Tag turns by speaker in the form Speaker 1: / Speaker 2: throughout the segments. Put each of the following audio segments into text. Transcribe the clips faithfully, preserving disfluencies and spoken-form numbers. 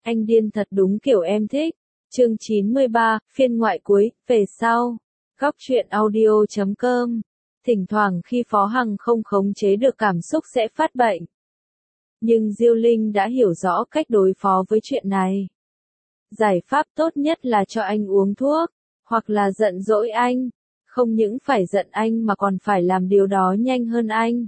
Speaker 1: Anh điên thật đúng kiểu em thích. Chương chín mươi ba, phiên ngoại cuối, về sau. Góc truyện audio chấm com. Thỉnh thoảng khi Phó Hằng không khống chế được cảm xúc sẽ phát bệnh. Nhưng Diêu Linh đã hiểu rõ cách đối phó với chuyện này. Giải pháp tốt nhất là cho anh uống thuốc, hoặc là giận dỗi anh. Không những phải giận anh mà còn phải làm điều đó nhanh hơn anh.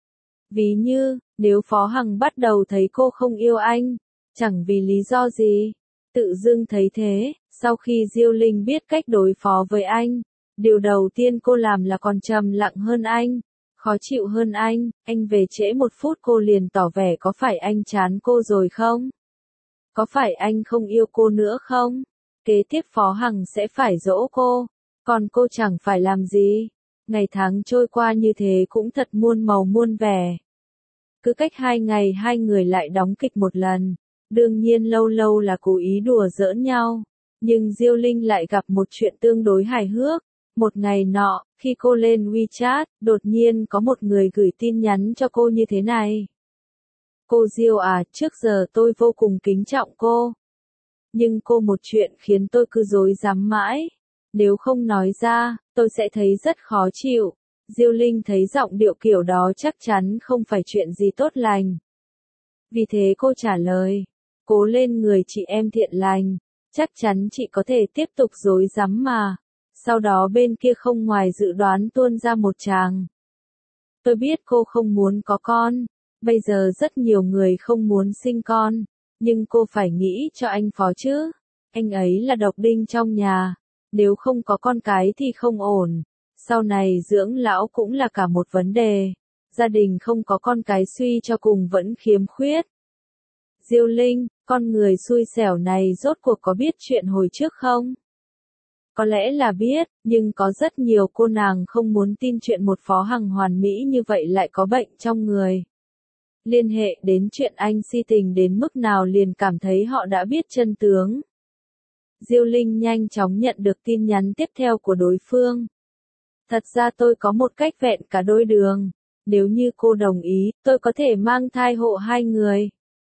Speaker 1: Ví như, nếu Phó Hằng bắt đầu thấy cô không yêu anh, chẳng vì lý do gì, tự dưng thấy thế, sau khi Diêu Linh biết cách đối phó với anh, điều đầu tiên cô làm là còn trầm lặng hơn anh, khó chịu hơn anh, anh về trễ một phút cô liền tỏ vẻ có phải anh chán cô rồi không? Có phải anh không yêu cô nữa không? Kế tiếp Phó Hằng sẽ phải dỗ cô, còn cô chẳng phải làm gì. Ngày tháng trôi qua như thế cũng thật muôn màu muôn vẻ. Cứ cách hai ngày hai người lại đóng kịch một lần. Đương nhiên lâu lâu là cố ý đùa giỡn nhau. Nhưng Diêu Linh lại gặp một chuyện tương đối hài hước. Một ngày nọ, khi cô lên WeChat, đột nhiên có một người gửi tin nhắn cho cô như thế này. Cô Diêu à, trước giờ tôi vô cùng kính trọng cô. Nhưng cô một chuyện khiến tôi cứ rối rắm mãi. Nếu không nói ra, tôi sẽ thấy rất khó chịu. Diêu Linh thấy giọng điệu kiểu đó chắc chắn không phải chuyện gì tốt lành. Vì thế cô trả lời, cố lên người chị em thiện lành, chắc chắn chị có thể tiếp tục rối rắm mà. Sau đó bên kia không ngoài dự đoán tuôn ra một tràng. Tôi biết cô không muốn có con, bây giờ rất nhiều người không muốn sinh con, nhưng cô phải nghĩ cho anh Phó chứ. Anh ấy là độc đinh trong nhà, nếu không có con cái thì không ổn. Sau này dưỡng lão cũng là cả một vấn đề. Gia đình không có con cái suy cho cùng vẫn khiếm khuyết. Diêu Linh, con người xui xẻo này rốt cuộc có biết chuyện hồi trước không? Có lẽ là biết, nhưng có rất nhiều cô nàng không muốn tin chuyện một Phó Hằng hoàn mỹ như vậy lại có bệnh trong người. Liên hệ đến chuyện anh si tình đến mức nào liền cảm thấy họ đã biết chân tướng. Diêu Linh nhanh chóng nhận được tin nhắn tiếp theo của đối phương. Thật ra tôi có một cách vẹn cả đôi đường. Nếu như cô đồng ý, tôi có thể mang thai hộ hai người.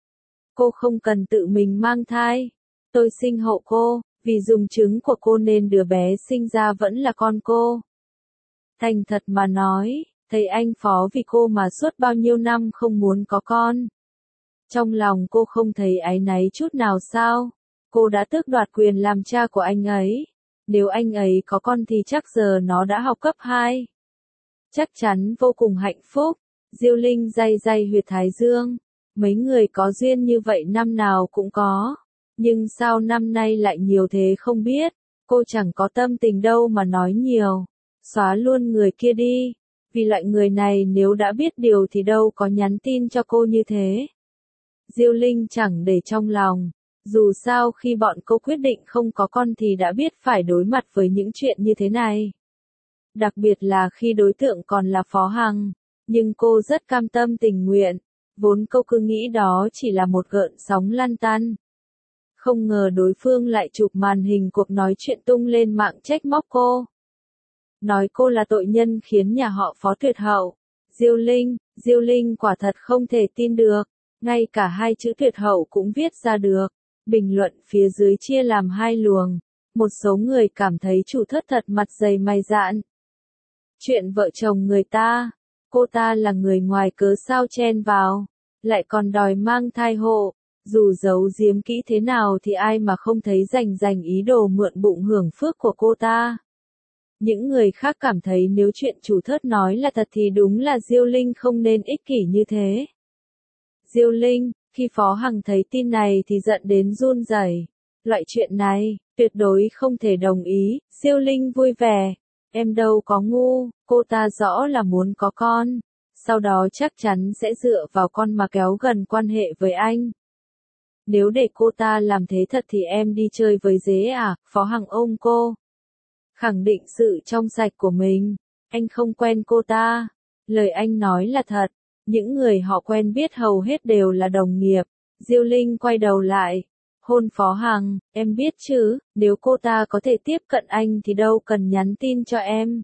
Speaker 1: Cô không cần tự mình mang thai. Tôi sinh hộ cô, vì dùng trứng của cô nên đứa bé sinh ra vẫn là con cô. Thành thật mà nói, thấy anh Phó vì cô mà suốt bao nhiêu năm không muốn có con. Trong lòng cô không thấy áy náy chút nào sao? Cô đã tước đoạt quyền làm cha của anh ấy. Nếu anh ấy có con thì chắc giờ nó đã học cấp hai. Chắc chắn vô cùng hạnh phúc. Diêu Linh day day huyệt thái dương. Mấy người có duyên như vậy năm nào cũng có. Nhưng sao năm nay lại nhiều thế không biết. Cô chẳng có tâm tình đâu mà nói nhiều. Xóa luôn người kia đi. Vì loại người này nếu đã biết điều thì đâu có nhắn tin cho cô như thế. Diêu Linh chẳng để trong lòng. Dù sao khi bọn cô quyết định không có con thì đã biết phải đối mặt với những chuyện như thế này. Đặc biệt là khi đối tượng còn là Phó Hằng. Nhưng cô rất cam tâm tình nguyện. Vốn cô cứ nghĩ đó chỉ là một gợn sóng lăn tăn. Không ngờ đối phương lại chụp màn hình cuộc nói chuyện tung lên mạng trách móc cô. Nói cô là tội nhân khiến nhà họ Phó tuyệt hậu. Diêu Linh, Diêu Linh quả thật không thể tin được. Ngay cả hai chữ tuyệt hậu cũng viết ra được. Bình luận phía dưới chia làm hai luồng. Một số người cảm thấy chủ thất thật mặt dày mày dạn. Chuyện vợ chồng người ta, cô ta là người ngoài cớ sao chen vào, lại còn đòi mang thai hộ. Dù giấu giếm kỹ thế nào thì ai mà không thấy rành rành ý đồ mượn bụng hưởng phước của cô ta. Những người khác cảm thấy nếu chuyện chủ thất nói là thật thì đúng là Diêu Linh không nên ích kỷ như thế. Diêu Linh, khi Phó Hằng thấy tin này thì giận đến run rẩy. Loại chuyện này, tuyệt đối không thể đồng ý. Diêu Linh vui vẻ. Em đâu có ngu, cô ta rõ là muốn có con. Sau đó chắc chắn sẽ dựa vào con mà kéo gần quan hệ với anh. Nếu để cô ta làm thế thật thì em đi chơi với dế à? Phó Hằng ôm cô. Khẳng định sự trong sạch của mình. Anh không quen cô ta. Lời anh nói là thật. Những người họ quen biết hầu hết đều là đồng nghiệp. Diêu Linh quay đầu lại. Hôn Phó Hằng, em biết chứ, nếu cô ta có thể tiếp cận anh thì đâu cần nhắn tin cho em.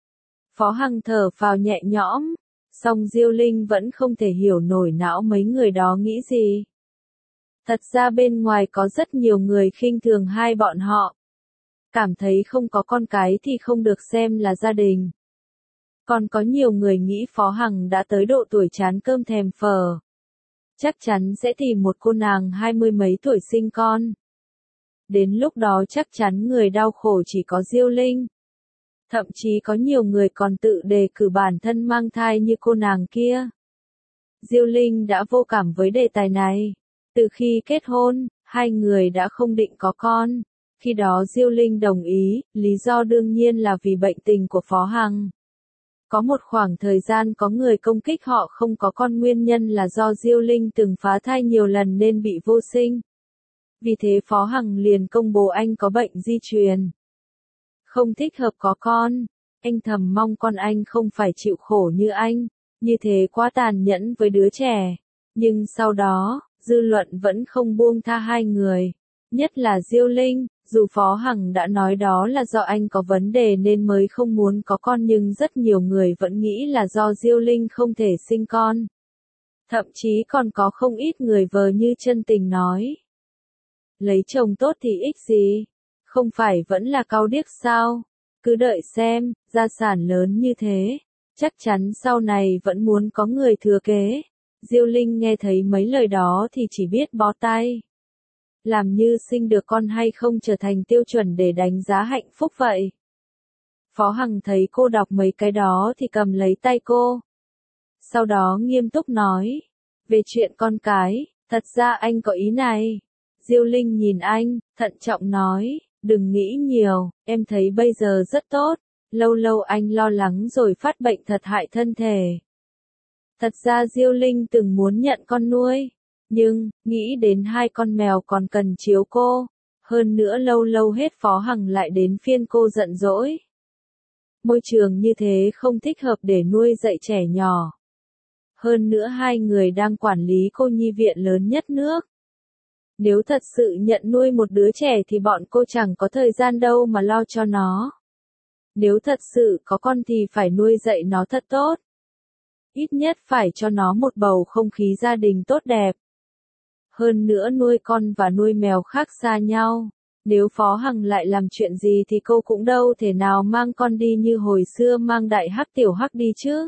Speaker 1: Phó Hằng thở phào nhẹ nhõm. Song Diêu Linh vẫn không thể hiểu nổi não mấy người đó nghĩ gì. Thật ra bên ngoài có rất nhiều người khinh thường hai bọn họ. Cảm thấy không có con cái thì không được xem là gia đình. Còn có nhiều người nghĩ Phó Hằng đã tới độ tuổi chán cơm thèm phở. Chắc chắn sẽ tìm một cô nàng hai mươi mấy tuổi sinh con. Đến lúc đó chắc chắn người đau khổ chỉ có Diêu Linh. Thậm chí có nhiều người còn tự đề cử bản thân mang thai như cô nàng kia. Diêu Linh đã vô cảm với đề tài này. Từ khi kết hôn, hai người đã không định có con. Khi đó Diêu Linh đồng ý, lý do đương nhiên là vì bệnh tình của Phó Hằng. Có một khoảng thời gian có người công kích họ không có con nguyên nhân là do Diêu Linh từng phá thai nhiều lần nên bị vô sinh. Vì thế Phó Hằng liền công bố anh có bệnh di truyền. Không thích hợp có con. Anh thầm mong con anh không phải chịu khổ như anh. Như thế quá tàn nhẫn với đứa trẻ. Nhưng sau đó, dư luận vẫn không buông tha hai người. Nhất là Diêu Linh, dù Phó Hằng đã nói đó là do anh có vấn đề nên mới không muốn có con nhưng rất nhiều người vẫn nghĩ là do Diêu Linh không thể sinh con. Thậm chí còn có không ít người vờ như chân tình nói. Lấy chồng tốt thì ích gì? Không phải vẫn là cau điếc sao? Cứ đợi xem, gia sản lớn như thế. Chắc chắn sau này vẫn muốn có người thừa kế. Diêu Linh nghe thấy mấy lời đó thì chỉ biết bó tay. Làm như sinh được con hay không trở thành tiêu chuẩn để đánh giá hạnh phúc vậy. Phó Hằng thấy cô đọc mấy cái đó thì cầm lấy tay cô. Sau đó nghiêm túc nói. Về chuyện con cái, thật ra anh có ý này. Diêu Linh nhìn anh, thận trọng nói. Đừng nghĩ nhiều, em thấy bây giờ rất tốt. Lâu lâu anh lo lắng rồi phát bệnh thật hại thân thể. Thật ra Diêu Linh từng muốn nhận con nuôi. Nhưng, nghĩ đến hai con mèo còn cần chiếu cô. Hơn nữa lâu lâu hết Phó Hằng lại đến phiên cô giận dỗi. Môi trường như thế không thích hợp để nuôi dạy trẻ nhỏ. Hơn nữa hai người đang quản lý cô nhi viện lớn nhất nước. Nếu thật sự nhận nuôi một đứa trẻ thì bọn cô chẳng có thời gian đâu mà lo cho nó. Nếu thật sự có con thì phải nuôi dạy nó thật tốt. Ít nhất phải cho nó một bầu không khí gia đình tốt đẹp. Hơn nữa nuôi con và nuôi mèo khác xa nhau. Nếu Phó Hằng lại làm chuyện gì thì cô cũng đâu thể nào mang con đi như hồi xưa mang đại hắc tiểu hắc đi chứ.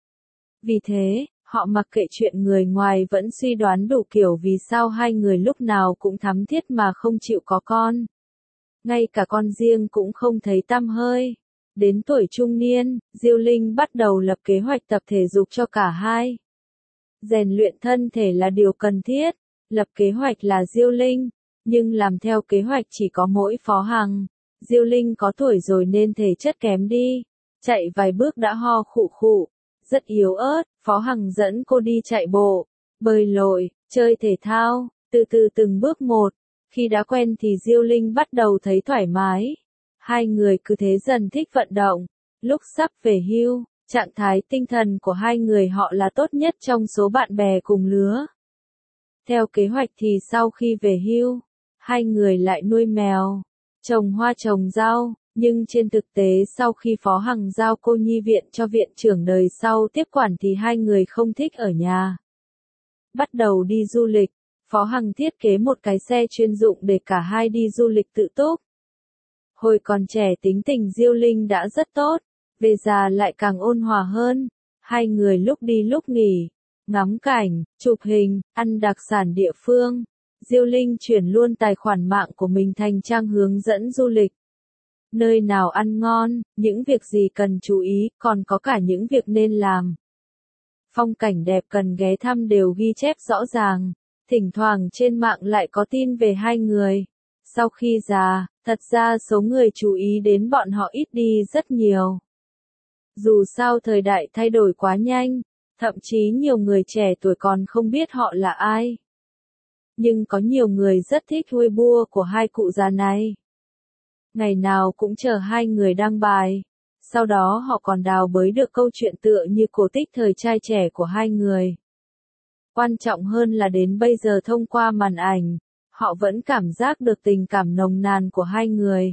Speaker 1: Vì thế, họ mặc kệ chuyện người ngoài vẫn suy đoán đủ kiểu vì sao hai người lúc nào cũng thắm thiết mà không chịu có con. Ngay cả con riêng cũng không thấy tăm hơi. Đến tuổi trung niên, Diêu Linh bắt đầu lập kế hoạch tập thể dục cho cả hai. Rèn luyện thân thể là điều cần thiết. Lập kế hoạch là Diêu Linh, nhưng làm theo kế hoạch chỉ có mỗi Phó Hằng. Diêu Linh có tuổi rồi nên thể chất kém đi, chạy vài bước đã ho khụ khụ, rất yếu ớt. Phó Hằng dẫn cô đi chạy bộ, bơi lội, chơi thể thao, từ từ từng bước một. Khi đã quen thì Diêu Linh bắt đầu thấy thoải mái. Hai người cứ thế dần thích vận động. Lúc sắp về hưu, trạng thái tinh thần của hai người họ là tốt nhất trong số bạn bè cùng lứa. Theo kế hoạch thì sau khi về hưu, hai người lại nuôi mèo, trồng hoa trồng rau, nhưng trên thực tế sau khi Phó Hằng giao cô nhi viện cho viện trưởng đời sau tiếp quản thì hai người không thích ở nhà. Bắt đầu đi du lịch, Phó Hằng thiết kế một cái xe chuyên dụng để cả hai đi du lịch tự túc. Hồi còn trẻ tính tình Diêu Linh đã rất tốt, về già lại càng ôn hòa hơn, hai người lúc đi lúc nghỉ. Ngắm cảnh, chụp hình, ăn đặc sản địa phương. Diêu Linh chuyển luôn tài khoản mạng của mình thành trang hướng dẫn du lịch. Nơi nào ăn ngon, những việc gì cần chú ý, còn có cả những việc nên làm. Phong cảnh đẹp cần ghé thăm đều ghi chép rõ ràng. Thỉnh thoảng trên mạng lại có tin về hai người. Sau khi già, thật ra số người chú ý đến bọn họ ít đi rất nhiều. Dù sao thời đại thay đổi quá nhanh. Thậm chí nhiều người trẻ tuổi còn không biết họ là ai. Nhưng có nhiều người rất thích Weibo của hai cụ già này. Ngày nào cũng chờ hai người đăng bài. Sau đó họ còn đào bới được câu chuyện tựa như cổ tích thời trai trẻ của hai người. Quan trọng hơn là đến bây giờ thông qua màn ảnh, họ vẫn cảm giác được tình cảm nồng nàn của hai người.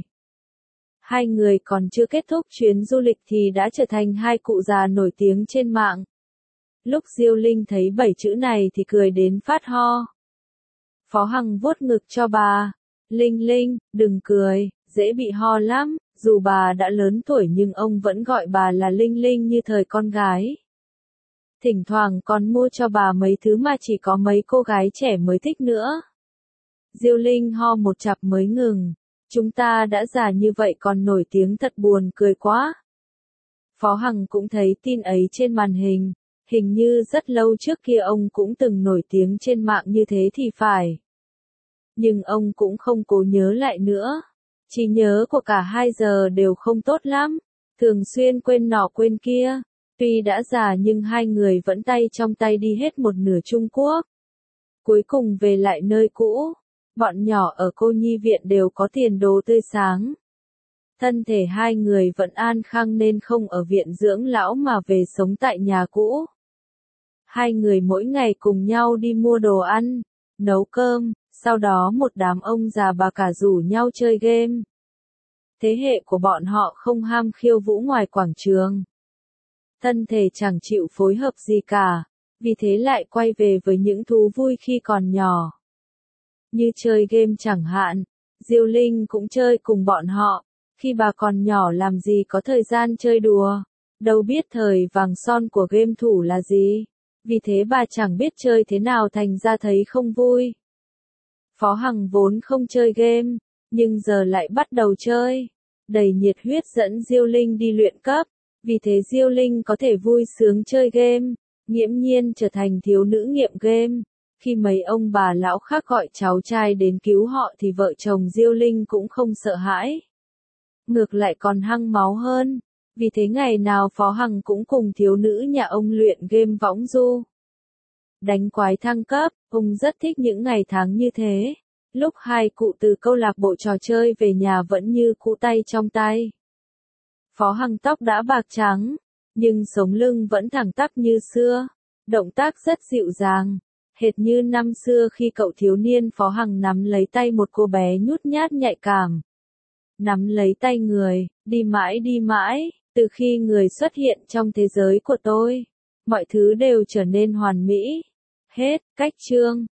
Speaker 1: Hai người còn chưa kết thúc chuyến du lịch thì đã trở thành hai cụ già nổi tiếng trên mạng. Lúc Diêu Linh thấy bảy chữ này thì cười đến phát ho. Phó Hằng vuốt ngực cho bà. Linh Linh, đừng cười, dễ bị ho lắm, dù bà đã lớn tuổi nhưng ông vẫn gọi bà là Linh Linh như thời con gái. Thỉnh thoảng còn mua cho bà mấy thứ mà chỉ có mấy cô gái trẻ mới thích nữa. Diêu Linh ho một chặp mới ngừng. Chúng ta đã già như vậy còn nổi tiếng thật buồn cười quá. Phó Hằng cũng thấy tin ấy trên màn hình. Hình như rất lâu trước kia ông cũng từng nổi tiếng trên mạng như thế thì phải. Nhưng ông cũng không cố nhớ lại nữa. Trí nhớ của cả hai giờ đều không tốt lắm. Thường xuyên quên nọ quên kia. Tuy đã già nhưng hai người vẫn tay trong tay đi hết một nửa Trung Quốc. Cuối cùng về lại nơi cũ. Bọn nhỏ ở cô nhi viện đều có tiền đồ tươi sáng. Thân thể hai người vẫn an khang nên không ở viện dưỡng lão mà về sống tại nhà cũ. Hai người mỗi ngày cùng nhau đi mua đồ ăn, nấu cơm, sau đó một đám ông già bà cả rủ nhau chơi game. Thế hệ của bọn họ không ham khiêu vũ ngoài quảng trường. Thân thể chẳng chịu phối hợp gì cả, vì thế lại quay về với những thú vui khi còn nhỏ. Như chơi game chẳng hạn, Diêu Linh cũng chơi cùng bọn họ, khi bà còn nhỏ làm gì có thời gian chơi đùa, đâu biết thời vàng son của game thủ là gì, vì thế bà chẳng biết chơi thế nào thành ra thấy không vui. Phó Hằng vốn không chơi game, nhưng giờ lại bắt đầu chơi, đầy nhiệt huyết dẫn Diêu Linh đi luyện cấp, vì thế Diêu Linh có thể vui sướng chơi game, nghiễm nhiên trở thành thiếu nữ nghiện game. Khi mấy ông bà lão khác gọi cháu trai đến cứu họ thì vợ chồng Diêu Linh cũng không sợ hãi. Ngược lại còn hăng máu hơn, vì thế ngày nào Phó Hằng cũng cùng thiếu nữ nhà ông luyện game võng du. Đánh quái thăng cấp, ông rất thích những ngày tháng như thế. Lúc hai cụ từ câu lạc bộ trò chơi về nhà vẫn như cũ tay trong tay. Phó Hằng tóc đã bạc trắng, nhưng sống lưng vẫn thẳng tắp như xưa, động tác rất dịu dàng. Hệt như năm xưa khi cậu thiếu niên Phó Hằng nắm lấy tay một cô bé nhút nhát nhạy cảm. Nắm lấy tay người, đi mãi đi mãi, từ khi người xuất hiện trong thế giới của tôi, mọi thứ đều trở nên hoàn mỹ. Hết, cách chương.